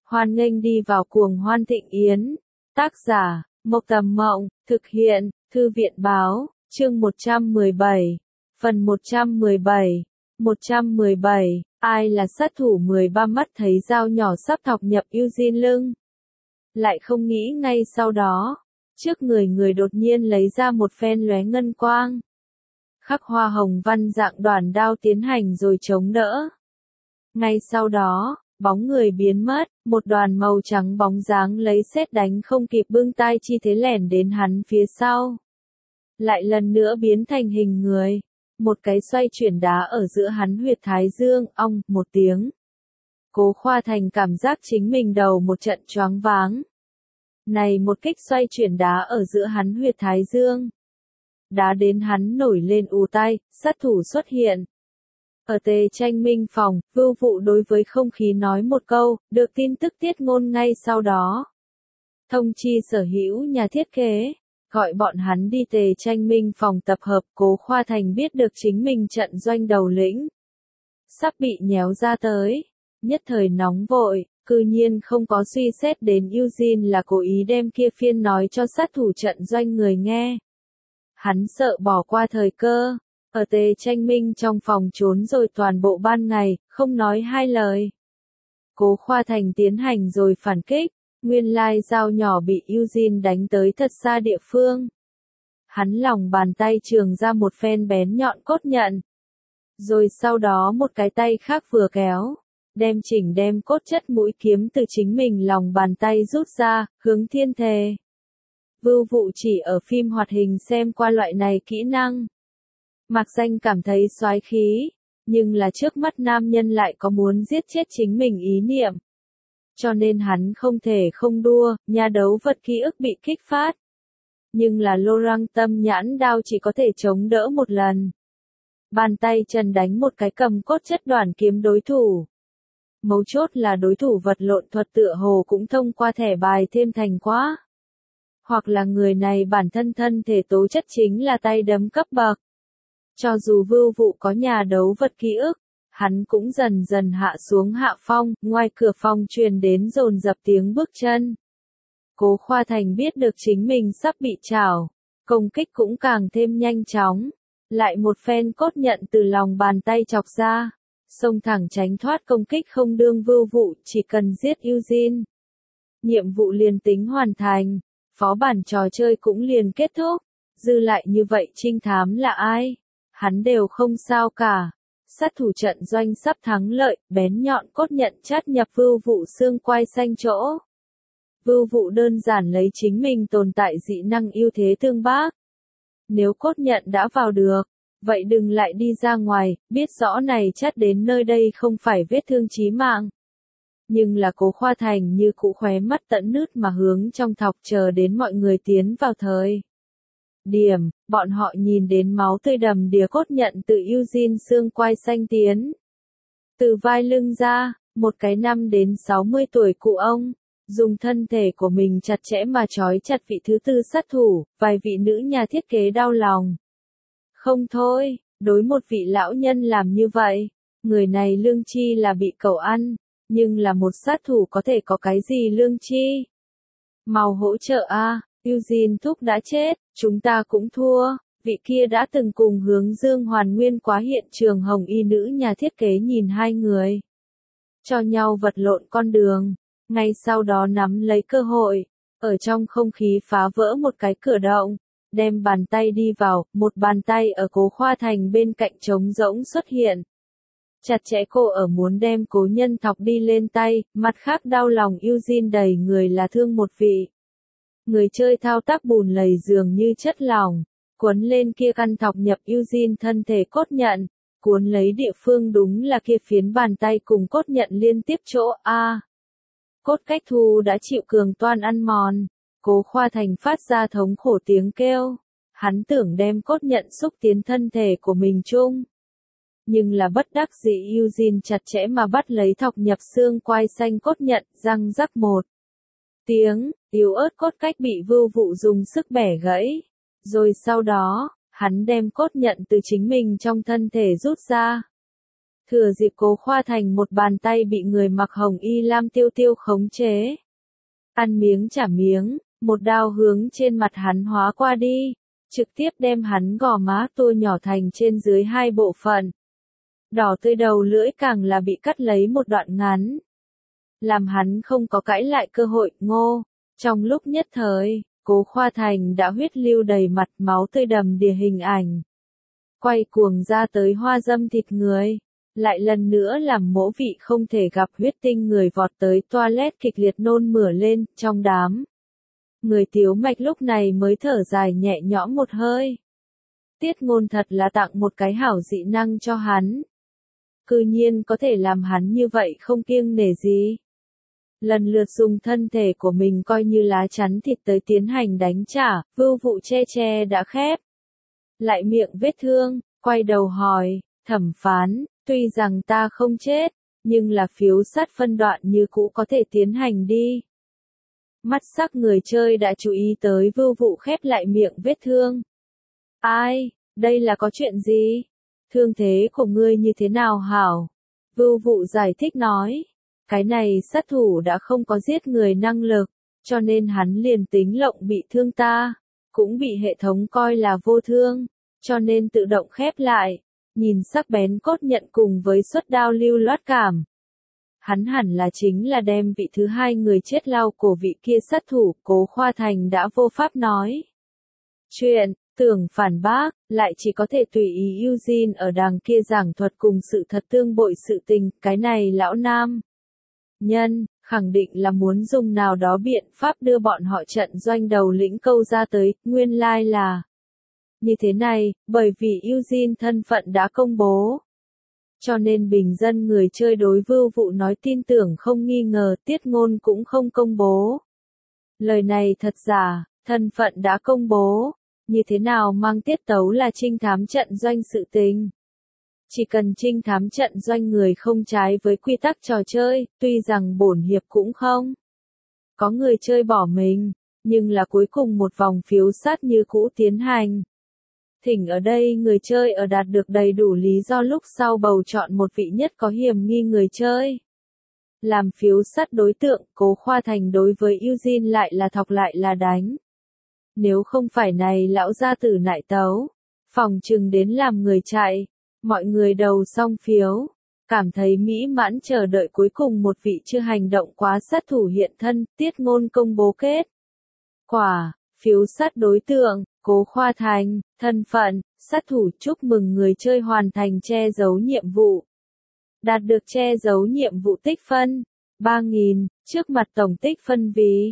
Hoan nghênh đi vào cuồng hoan thịnh yến. Tác giả, Mộc Tầm Mộng, thực hiện, Thư viện Báo, chương 117, phần 117. 117, ai là sát thủ 13 mắt thấy dao nhỏ sắp thọc nhập Eugene lưng. Lại không nghĩ ngay sau đó, trước người đột nhiên lấy ra một phen lóe ngân quang. Khắc hoa hồng văn dạng đoàn đao tiến hành rồi chống đỡ. Ngay sau đó, bóng người biến mất, một đoàn màu trắng bóng dáng lấy sét đánh không kịp bưng tay chi thế lẻn đến hắn phía sau. Lại lần nữa biến thành hình người. Một cái xoay chuyển đá ở giữa hắn huyệt thái dương, ong, một tiếng. Cố Khoa Thành cảm giác chính mình đầu một trận choáng váng. Này một kích xoay chuyển đá ở giữa hắn huyệt thái dương. Đá đến hắn nổi lên ù tai, sát thủ xuất hiện. Ở Tề Tranh Minh phòng, Vưu Vụ đối với không khí nói một câu, được tin tức tiết ngôn ngay sau đó. Thông chi sở hữu nhà thiết kế, gọi bọn hắn đi Tề Tranh Minh phòng tập hợp. Cố Khoa Thành biết được chính mình trận doanh đầu lĩnh sắp bị nhéo ra tới, nhất thời nóng vội, cư nhiên không có suy xét đến Eugene là cố ý đem kia phiên nói cho sát thủ trận doanh người nghe. Hắn sợ bỏ qua thời cơ, ở Tề Tranh Minh trong phòng trốn rồi toàn bộ ban ngày, không nói hai lời. Cố Khoa Thành tiến hành rồi phản kích, nguyên lai dao nhỏ bị Eugene đánh tới thật xa địa phương. Hắn lòng bàn tay trường ra một phen bén nhọn cốt nhận. Rồi sau đó một cái tay khác vừa kéo, đem cốt chất mũi kiếm từ chính mình lòng bàn tay rút ra, hướng thiên thề. Vưu Vụ chỉ ở phim hoạt hình xem qua loại này kỹ năng. Mạc Danh cảm thấy soái khí, nhưng là trước mắt nam nhân lại có muốn giết chết chính mình ý niệm. Cho nên hắn không thể không đua, nhà đấu vật ký ức bị kích phát. Nhưng là lô răng tâm nhãn đao chỉ có thể chống đỡ một lần. Bàn tay trần đánh một cái cầm cốt chất đoàn kiếm đối thủ. Mấu chốt là đối thủ vật lộn thuật tựa hồ cũng thông qua thẻ bài thêm thành quá. Hoặc là người này bản thân thân thể tố chất chính là tay đấm cấp bậc. Cho dù Vưu Vụ có nhà đấu vật ký ức, hắn cũng dần dần hạ xuống hạ phong, ngoài cửa phòng truyền đến dồn dập tiếng bước chân. Cố Khoa Thành biết được chính mình sắp bị trảo, công kích cũng càng thêm nhanh chóng. Lại một phen cốt nhận từ lòng bàn tay chọc ra, xông thẳng tránh thoát công kích không đương Vưu Vụ, chỉ cần giết Eugene. Nhiệm vụ liền tính hoàn thành, phó bản trò chơi cũng liền kết thúc, dư lại như vậy trinh thám là ai? Hắn đều không sao cả. Sát thủ trận doanh sắp thắng lợi, bén nhọn cốt nhận chát nhập Vưu Vụ xương quai xanh chỗ. Vưu Vụ đơn giản lấy chính mình tồn tại dị năng ưu thế tương bác. Nếu cốt nhận đã vào được, vậy đừng lại đi ra ngoài, biết rõ này chát đến nơi đây không phải vết thương chí mạng. Nhưng là Cố Khoa Thành như cũ khóe mắt tận nứt mà hướng trong thọc chờ đến mọi người tiến vào thời điểm, bọn họ nhìn đến máu tươi đầm đìa cốt nhận từ Eugene xương quai xanh tiến. Từ vai lưng ra, một cái 5 đến 60 tuổi cụ ông, dùng thân thể của mình chặt chẽ mà trói chặt vị thứ tư sát thủ, vài vị nữ nhà thiết kế đau lòng. Không thôi, đối một vị lão nhân làm như vậy, người này lương chi là bị cẩu ăn, nhưng là một sát thủ có thể có cái gì lương chi? Mau hỗ trợ a, Eugene thúc đã chết, chúng ta cũng thua. Vị kia đã từng cùng Hướng Dương hoàn nguyên quá hiện trường hồng y nữ nhà thiết kế nhìn hai người cho nhau vật lộn con đường, ngay sau đó nắm lấy cơ hội, ở trong không khí phá vỡ một cái cửa động, đem bàn tay đi vào, một bàn tay ở Cố Khoa Thành bên cạnh trống rỗng xuất hiện. Chặt chẽ cô ở muốn đem cố nhân thọc đi lên tay, mặt khác đau lòng Eugene đầy người là thương một vị. Người chơi thao tác bùn lầy dường như chất lỏng, cuốn lên kia căn thọc nhập Eugene thân thể cốt nhận, cuốn lấy địa phương đúng là kia phiến bàn tay cùng cốt nhận liên tiếp chỗ A. Cốt cách thu đã chịu cường toan ăn mòn, Cố Khoa Thành phát ra thống khổ tiếng kêu, hắn tưởng đem cốt nhận xúc tiến thân thể của mình chung. Nhưng là bất đắc dĩ Eugene chặt chẽ mà bắt lấy thọc nhập xương quai xanh cốt nhận, răng rắc một tiếng, yếu ớt cốt cách bị Vưu Vụ dùng sức bẻ gãy. Rồi sau đó, hắn đem cốt nhận từ chính mình trong thân thể rút ra. Thừa dịp Cố Khoa Thành một bàn tay bị người mặc hồng y lam tiêu tiêu khống chế. Ăn miếng trả miếng, một đao hướng trên mặt hắn hóa qua đi, trực tiếp đem hắn gò má tua nhỏ thành trên dưới hai bộ phận. Đỏ tươi đầu lưỡi càng là bị cắt lấy một đoạn ngắn. Làm hắn không có cãi lại cơ hội, ngô. Trong lúc nhất thời, Cố Khoa Thành đã huyết lưu đầy mặt, máu tươi đầm đìa hình ảnh. Quay cuồng ra tới hoa dâm thịt người. Lại lần nữa làm mỗ vị không thể gặp huyết tinh người vọt tới toilet kịch liệt nôn mửa lên, trong đám. Người Tiếu Mạch lúc này mới thở dài nhẹ nhõm một hơi. Tiết Ngôn thật là tặng một cái hảo dị năng cho hắn. Cư nhiên có thể làm hắn như vậy không kiêng nể gì. Lần lượt dùng thân thể của mình coi như lá chắn thịt tới tiến hành đánh trả, vưu vụ che che đã khép. Lại miệng vết thương, quay đầu hỏi, thẩm phán, tuy rằng ta không chết, nhưng là phiếu sát phân đoạn như cũ có thể tiến hành đi. Mắt sắc người chơi đã chú ý tới vưu vụ khép lại miệng vết thương. Ai, đây là có chuyện gì? Thương thế của ngươi như thế nào hảo? Vưu vụ giải thích nói. Cái này sát thủ đã không có giết người năng lực, cho nên hắn liền tính lộng bị thương ta, cũng bị hệ thống coi là vô thương, cho nên tự động khép lại, nhìn sắc bén cốt nhận cùng với xuất đao lưu loát cảm. Hắn hẳn là chính là đem vị thứ hai người chết lao cổ vị kia sát thủ, Cố Khoa Thành đã vô pháp nói. Chuyện, tưởng phản bác, lại chỉ có thể tùy ý Eugene ở đàng kia giảng thuật cùng sự thật tương bội sự tình, cái này lão nam. Nhân, khẳng định là muốn dùng nào đó biện pháp đưa bọn họ trận doanh đầu lĩnh câu ra tới, nguyên lai là như thế này, bởi vì Eugene thân phận đã công bố. Cho nên bình dân người chơi đối vưu vụ nói tin tưởng không nghi ngờ, Tiết Ngôn cũng không công bố. Lời này thật giả, thân phận đã công bố, như thế nào mang tiết tấu là trinh thám trận doanh sự tình. Chỉ cần trinh thám trận doanh người không trái với quy tắc trò chơi, tuy rằng bổn hiệp cũng không có người chơi bỏ mình, nhưng là cuối cùng một vòng phiếu sát như cũ tiến hành. Thỉnh ở đây người chơi ở đạt được đầy đủ lý do lúc sau bầu chọn một vị nhất có hiểm nghi người chơi. Làm phiếu sát đối tượng, Cố Khoa Thành đối với Eugene lại là thọc lại là đánh. Nếu không phải này lão gia tử nại tấu, phòng trừng đến làm người chạy. Mọi người đầu xong phiếu, cảm thấy mỹ mãn chờ đợi cuối cùng một vị chưa hành động quá sát thủ hiện thân, Tiết Ngôn công bố kết quả, phiếu sát đối tượng, Cố Khoa Thành, thân phận, sát thủ, chúc mừng người chơi hoàn thành che giấu nhiệm vụ. Đạt được che giấu nhiệm vụ tích phân, 3.000, trước mặt tổng tích phân vì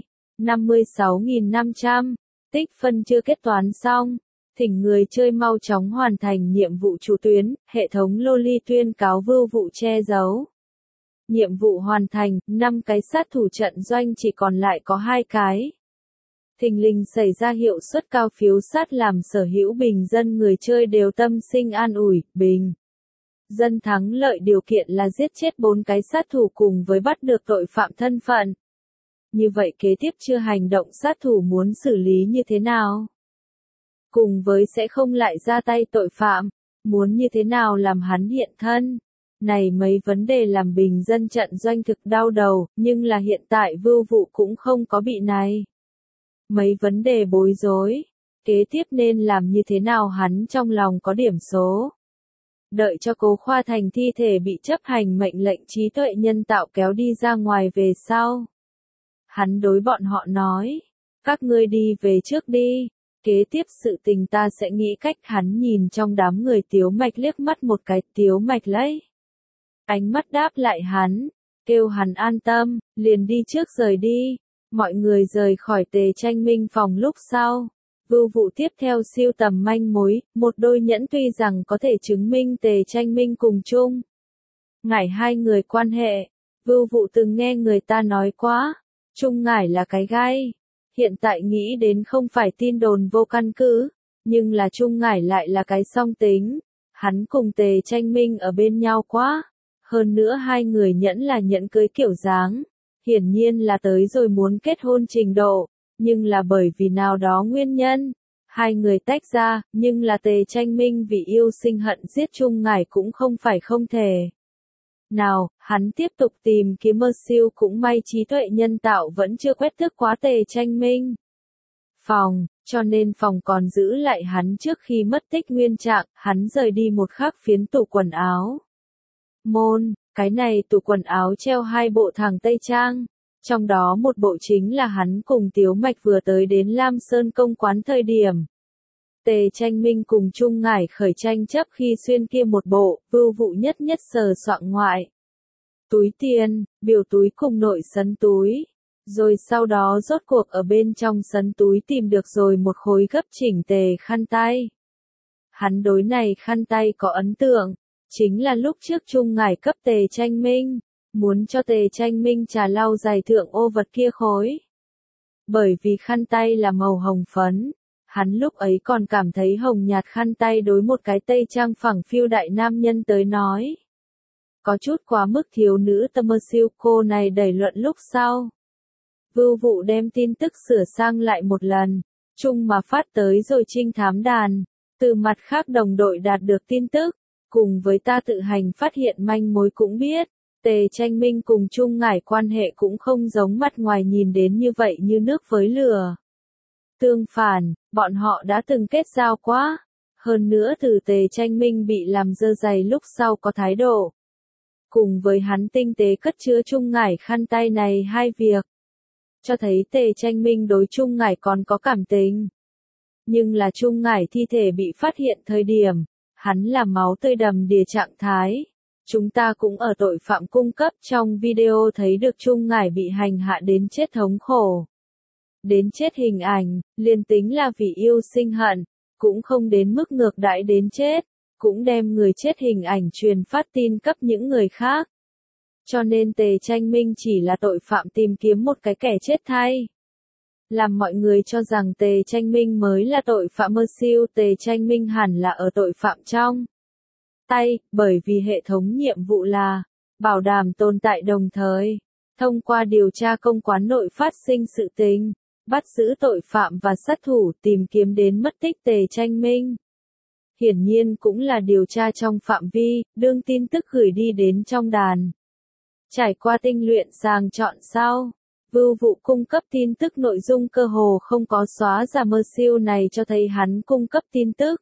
56.500, tích phân chưa kết toán xong. Thỉnh người chơi mau chóng hoàn thành nhiệm vụ chủ tuyến, hệ thống Loli tuyên cáo vưu vụ che giấu. Nhiệm vụ hoàn thành, 5 cái sát thủ trận doanh chỉ còn lại có 2 cái. Thình lình xảy ra hiệu suất cao phiếu sát làm sở hữu bình dân người chơi đều tâm sinh an ủi, bình. Dân thắng lợi điều kiện là giết chết 4 cái sát thủ cùng với bắt được tội phạm thân phận. Như vậy kế tiếp chưa hành động sát thủ muốn xử lý như thế nào? Cùng với sẽ không lại ra tay tội phạm, muốn như thế nào làm hắn hiện thân. Này mấy vấn đề làm bình dân trận doanh thực đau đầu, nhưng là hiện tại vưu vụ cũng không có bị này. Mấy vấn đề bối rối, kế tiếp nên làm như thế nào hắn trong lòng có điểm số. Đợi cho Cố Khoa Thành thi thể bị chấp hành mệnh lệnh trí tuệ nhân tạo kéo đi ra ngoài về sau. Hắn đối bọn họ nói, các ngươi đi về trước đi. Kế tiếp sự tình ta sẽ nghĩ cách. Hắn nhìn trong đám người Tiếu Mạch liếc mắt một cái, Tiếu Mạch lấy ánh mắt đáp lại hắn, kêu hắn an tâm, liền đi trước rời đi. Mọi người rời khỏi Tề Tranh Minh phòng lúc sau. Vưu vụ tiếp theo siêu tầm manh mối, một đôi nhẫn tuy rằng có thể chứng minh Tề Tranh Minh cùng chung ngải hai người quan hệ. Vưu vụ từng nghe người ta nói quá, chung ngải là cái gai. Hiện tại nghĩ đến không phải tin đồn vô căn cứ, nhưng là chung ngải lại là cái song tính. Hắn cùng Tề Tranh Minh ở bên nhau quá. Hơn nữa hai người nhẫn là nhẫn cưới kiểu dáng. Hiển nhiên là tới rồi muốn kết hôn trình độ, nhưng là bởi vì nào đó nguyên nhân. Hai người tách ra, nhưng là Tề Tranh Minh vì yêu sinh hận giết chung ngải cũng không phải không thể. Nào, hắn tiếp tục tìm kiếm mơ siêu, cũng may trí tuệ nhân tạo vẫn chưa quét tước quá Tề Tranh Minh. Cho nên phòng còn giữ lại hắn trước khi mất tích nguyên trạng, hắn rời đi một khắc phiến tủ quần áo. Cái này tủ quần áo treo 2 bộ thẳng tây trang, trong đó một bộ chính là hắn cùng Tiếu Mạch vừa tới đến Lam Sơn công quán thời điểm. Tề Tranh Minh cùng Trung Ngải khởi tranh chấp khi xuyên kia một bộ, Vưu Vụ nhất nhất sờ soạng ngoại. Túi tiền, biểu túi cùng nội sấn túi. Rồi sau đó rốt cuộc ở bên trong sấn túi tìm được rồi một khối gấp chỉnh tề khăn tay. Hắn đối này khăn tay có ấn tượng, chính là lúc trước Trung Ngải cấp Tề Tranh Minh, muốn cho Tề Tranh Minh trà lau giày thượng ô vật kia khối. Bởi vì khăn tay là màu hồng phấn, hắn lúc ấy còn cảm thấy hồng nhạt khăn tay đối một cái tây trang phẳng phiu đại nam nhân tới nói. Có chút quá mức thiếu nữ tâm mơ siêu, cô này đẩy luận lúc sau. Vưu Vụ đem tin tức sửa sang lại một lần, chung mà phát tới rồi trinh thám đàn. Từ mặt khác đồng đội đạt được tin tức, cùng với ta tự hành phát hiện manh mối cũng biết, Tề Tranh Minh cùng Trung Ngải quan hệ cũng không giống mặt ngoài nhìn đến như vậy như nước với lửa. Tương phản, bọn họ đã từng kết giao quá. Hơn nữa từ Tề Tranh Minh bị làm dơ giày lúc sau có thái độ. Cùng với hắn tinh tế cất chứa Trung Ngải khăn tay này hai việc. Cho thấy Tề Tranh Minh đối Trung Ngải còn có cảm tình. Nhưng là Trung Ngải thi thể bị phát hiện thời điểm, hắn là máu tươi đầm đìa trạng thái. Chúng ta cũng ở tội phạm cung cấp trong video thấy được Trung Ngải bị hành hạ đến chết thống khổ. Đến chết hình ảnh, liền tính là vì yêu sinh hận, cũng không đến mức ngược đãi đến chết, cũng đem người chết hình ảnh truyền phát tin cấp những người khác. Cho nên Tề Tranh Minh chỉ là tội phạm tìm kiếm một cái kẻ chết thay. Làm mọi người cho rằng Tề Tranh Minh mới là tội phạm mơ siêu, Tề Tranh Minh hẳn là ở tội phạm trong tay, bởi vì hệ thống nhiệm vụ là bảo đảm tồn tại đồng thời, thông qua điều tra công quán nội phát sinh sự tình, bắt giữ tội phạm và sát thủ, tìm kiếm đến mất tích Tề Tranh Minh. Hiển nhiên cũng là điều tra trong phạm vi, đương tin tức gửi đi đến trong đàn. Trải qua tinh luyện sàng chọn sau, Vưu Vụ cung cấp tin tức nội dung cơ hồ không có xóa ra, mơ siêu này cho thấy hắn cung cấp tin tức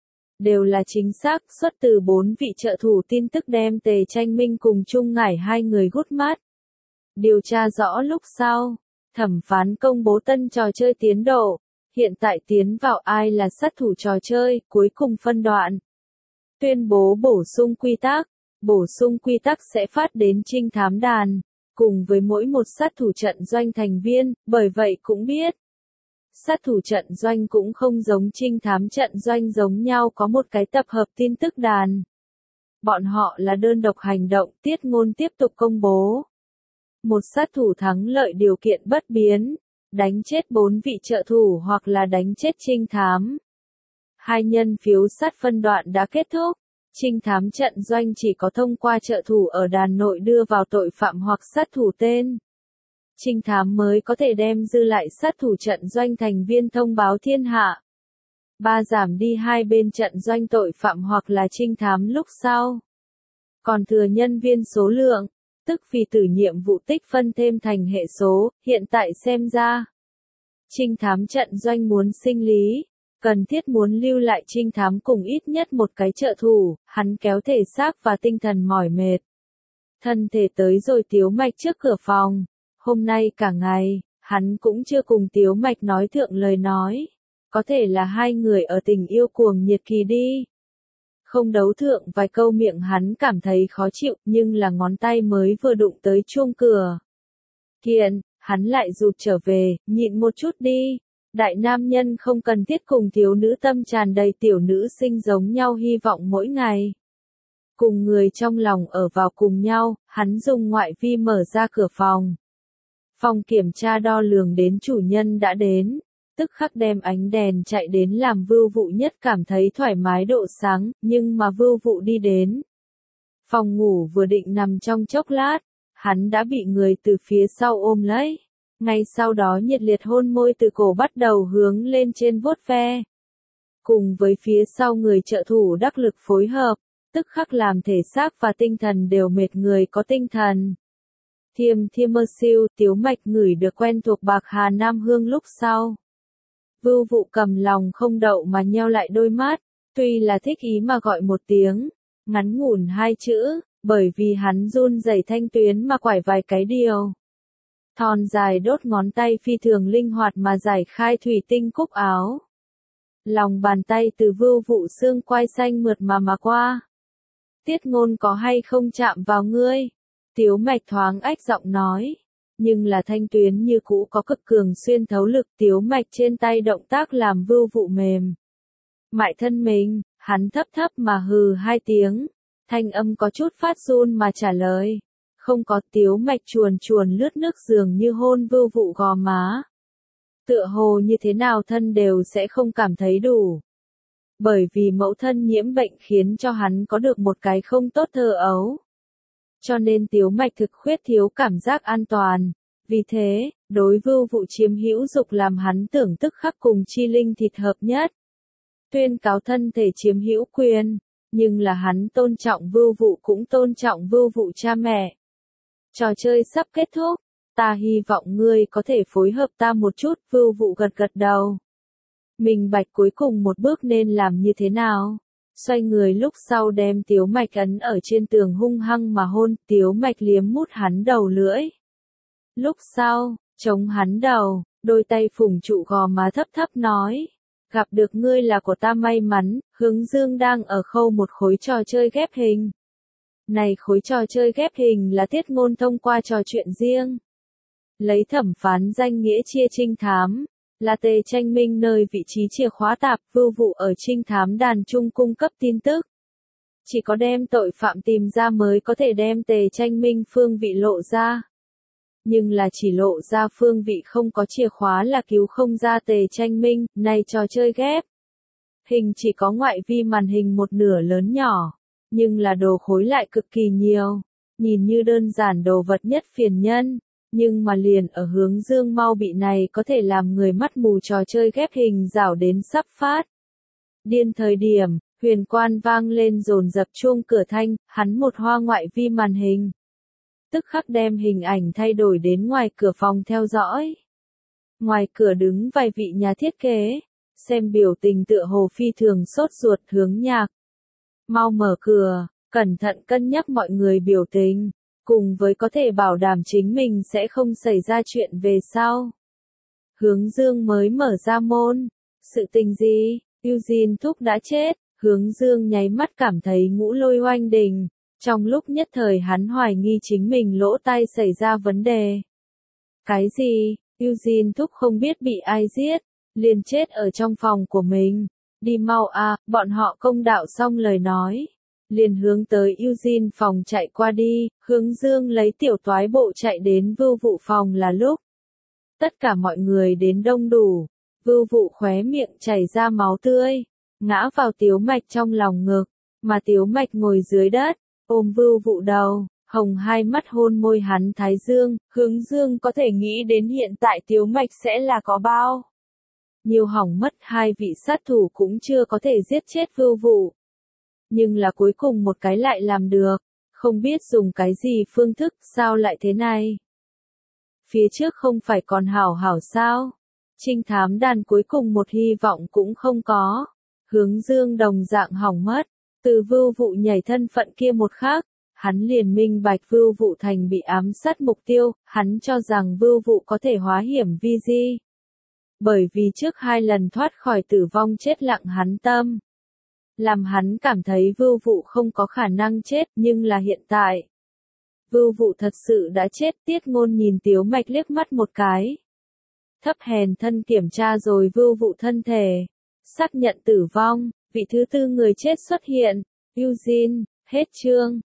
đều là chính xác, xuất từ 4 vị trợ thủ tin tức đem Tề Tranh Minh cùng Trung Ngải hai người gút mắt. Điều tra rõ lúc sau, thẩm phán công bố tân trò chơi tiến độ, hiện tại tiến vào ai là sát thủ trò chơi, cuối cùng phân đoạn. Tuyên bố bổ sung quy tắc sẽ phát đến trinh thám đàn, cùng với mỗi một sát thủ trận doanh thành viên, bởi vậy cũng biết. Sát thủ trận doanh cũng không giống trinh thám trận doanh giống nhau có một cái tập hợp tin tức đàn. Bọn họ là đơn độc hành động, tiết ngôn tiếp tục công bố. Một sát thủ thắng lợi điều kiện bất biến, đánh chết 4 vị trợ thủ hoặc là đánh chết trinh thám. 2 nhân phiếu sát phân đoạn đã kết thúc. Trinh thám trận doanh chỉ có thông qua trợ thủ ở đàn nội đưa vào tội phạm hoặc sát thủ tên. Trinh thám mới có thể đem dư lại sát thủ trận doanh thành viên thông báo thiên hạ. 3. Giảm đi hai bên trận doanh tội phạm hoặc là trinh thám lúc sau. Còn thừa nhân viên số lượng, tức vì từ nhiệm vụ tích phân thêm thành hệ số, hiện tại xem ra. Trinh thám trận doanh muốn sinh lý, cần thiết muốn lưu lại trinh thám cùng ít nhất một cái trợ thủ, hắn kéo thể xác và tinh thần mỏi mệt. Thân thể tới rồi Tiếu Mạch trước cửa phòng. Hôm nay cả ngày, hắn cũng chưa cùng Tiếu Mạch nói thượng lời nói. Có thể là hai người ở tình yêu cuồng nhiệt kỳ đi. Không đấu thượng vài câu miệng hắn cảm thấy khó chịu, nhưng là ngón tay mới vừa đụng tới chuông cửa. Kiện, hắn lại rụt trở về, nhịn một chút đi. Đại nam nhân không cần thiết cùng thiếu nữ tâm tràn đầy tiểu nữ sinh giống nhau hy vọng mỗi ngày. Cùng người trong lòng ở vào cùng nhau, hắn dùng ngoại vi mở ra cửa phòng. Phòng kiểm tra đo lường đến chủ nhân đã đến, tức khắc đem ánh đèn chạy đến làm Vưu Vụ nhất cảm thấy thoải mái độ sáng, nhưng mà Vưu Vụ đi đến. Phòng ngủ vừa định nằm trong chốc lát, hắn đã bị người từ phía sau ôm lấy. Ngay sau đó nhiệt liệt hôn môi từ cổ bắt đầu hướng lên trên vuốt ve. Cùng với phía sau người trợ thủ đắc lực phối hợp, tức khắc làm thể xác và tinh thần đều mệt người có tinh thần. Thiêm mơ siêu, Tiếu Mạch ngửi được quen thuộc bạc hà nam hương lúc sau. Vưu Vụ cầm lòng không đậu mà nheo lại đôi mắt, tuy là thích ý mà gọi một tiếng, ngắn ngủn hai chữ, bởi vì hắn run rẩy thanh tuyến mà quải vài cái điều. Thon dài đốt ngón tay phi thường linh hoạt mà giải khai thủy tinh cúc áo. Lòng bàn tay từ Vưu Vụ xương quai xanh mượt mà qua. Tiết Ngôn có hay không chạm vào ngươi? Tiếu Mạch thoáng ách giọng nói. Nhưng là thanh tuyến như cũ có cực cường xuyên thấu lực. Tiếu Mạch trên tay động tác làm Vưu Vụ mềm mại thân mình, hắn thấp thấp mà hừ hai tiếng. Thanh âm có chút phát run mà trả lời. Không có. Tiếu Mạch chuồn lướt nước dường như hôn Vưu Vụ gò má. Tựa hồ như thế nào thân đều sẽ không cảm thấy đủ. Bởi vì mẫu thân nhiễm bệnh khiến cho hắn có được một cái không tốt thơ ấu. Cho nên Tiếu Mạch thực khuyết thiếu cảm giác an toàn. Vì thế, đối Vưu Vụ chiếm hữu dục làm hắn tưởng tức khắc cùng chi linh thịt hợp nhất. Tuyên cáo thân thể chiếm hữu quyền, nhưng là hắn tôn trọng Vưu Vụ cũng tôn trọng Vưu Vụ cha mẹ. Trò chơi sắp kết thúc, ta hy vọng ngươi có thể phối hợp ta một chút. Vưu Vụ gật đầu. Minh bạch cuối cùng một bước nên làm như thế nào. Xoay người lúc sau đem Tiếu Mạch ấn ở trên tường hung hăng mà hôn. Tiếu Mạch liếm mút hắn đầu lưỡi. Lúc sau, chống hắn đầu, đôi tay phủng trụ gò má thấp thấp nói. Gặp được ngươi là của ta may mắn. Hướng Dương đang ở khâu một khối trò chơi ghép hình. Này khối trò chơi ghép hình là Tiết Ngôn thông qua trò chuyện riêng. Lấy thẩm phán danh nghĩa chia trinh thám. Là Tề Tranh Minh nơi vị trí chìa khóa tạp. Vưu Vụ ở trinh thám đàn trung cung cấp tin tức. Chỉ có đem tội phạm tìm ra mới có thể đem Tề Tranh Minh phương vị lộ ra. Nhưng là chỉ lộ ra phương vị không có chìa khóa là cứu không ra Tề Tranh Minh. Này trò chơi ghép hình chỉ có ngoại vi màn hình một nửa lớn nhỏ. Nhưng là đồ khối lại cực kỳ nhiều. Nhìn như đơn giản đồ vật nhất phiền nhân. Nhưng mà liền ở Hướng Dương mau bị này có thể làm người mắt mù trò chơi ghép hình rảo đến sắp phát. Điên thời điểm, huyền quan vang lên dồn dập chuông cửa thanh, hắn một hoa ngoại vi màn hình. Tức khắc đem hình ảnh thay đổi đến ngoài cửa phòng theo dõi. Ngoài cửa đứng vài vị nhà thiết kế, xem biểu tình tựa hồ phi thường sốt ruột. Hướng Nhạc mau mở cửa, cẩn thận cân nhắc mọi người biểu tình. Cùng với có thể bảo đảm chính mình sẽ không xảy ra chuyện về sau. Hướng Dương mới mở ra môn. Sự tình gì? Eugene Thúc đã chết. Hướng Dương nháy mắt cảm thấy ngũ lôi oanh đình. Trong lúc nhất thời hắn hoài nghi chính mình lỗ tai xảy ra vấn đề. Cái gì? Eugene Thúc không biết bị ai giết. Liền chết ở trong phòng của mình. Đi mau à, bọn họ công đạo xong lời nói. Liền hướng tới Eugene phòng chạy qua đi. Hướng Dương lấy tiểu toái bộ chạy đến Vưu Vụ phòng là lúc. Tất cả mọi người đến đông đủ. Vưu Vụ khóe miệng chảy ra máu tươi. Ngã vào Tiếu Mạch trong lòng ngực. Mà Tiếu Mạch ngồi dưới đất. Ôm Vưu Vụ đầu. Hồng hai mắt hôn môi hắn thái dương. Hướng Dương có thể nghĩ đến hiện tại Tiếu Mạch sẽ là có bao nhiều hỏng mất. Hai vị sát thủ cũng chưa có thể giết chết Vưu Vụ. Nhưng là cuối cùng một cái lại làm được. Không biết dùng cái gì phương thức, sao lại thế này? Phía trước không phải còn hảo hảo sao? Trinh thám đàn cuối cùng một hy vọng cũng không có. Hướng Dương đồng dạng hỏng mất. Từ Vưu Vụ nhảy thân phận kia một khắc, hắn liền minh bạch Vưu Vụ thành bị ám sát mục tiêu. Hắn cho rằng Vưu Vụ có thể hóa hiểm vi di. Bởi vì trước 2 lần thoát khỏi tử vong chết lặng hắn tâm. Làm hắn cảm thấy Vưu Vụ không có khả năng chết, nhưng là hiện tại. Vưu Vụ thật sự đã chết. Tiết Ngôn nhìn Tiếu Mạch liếc mắt một cái. Thấp hèn thân kiểm tra rồi Vưu Vụ thân thể. Xác nhận tử vong, vị thứ 4 người chết xuất hiện. Eugene, hết chương.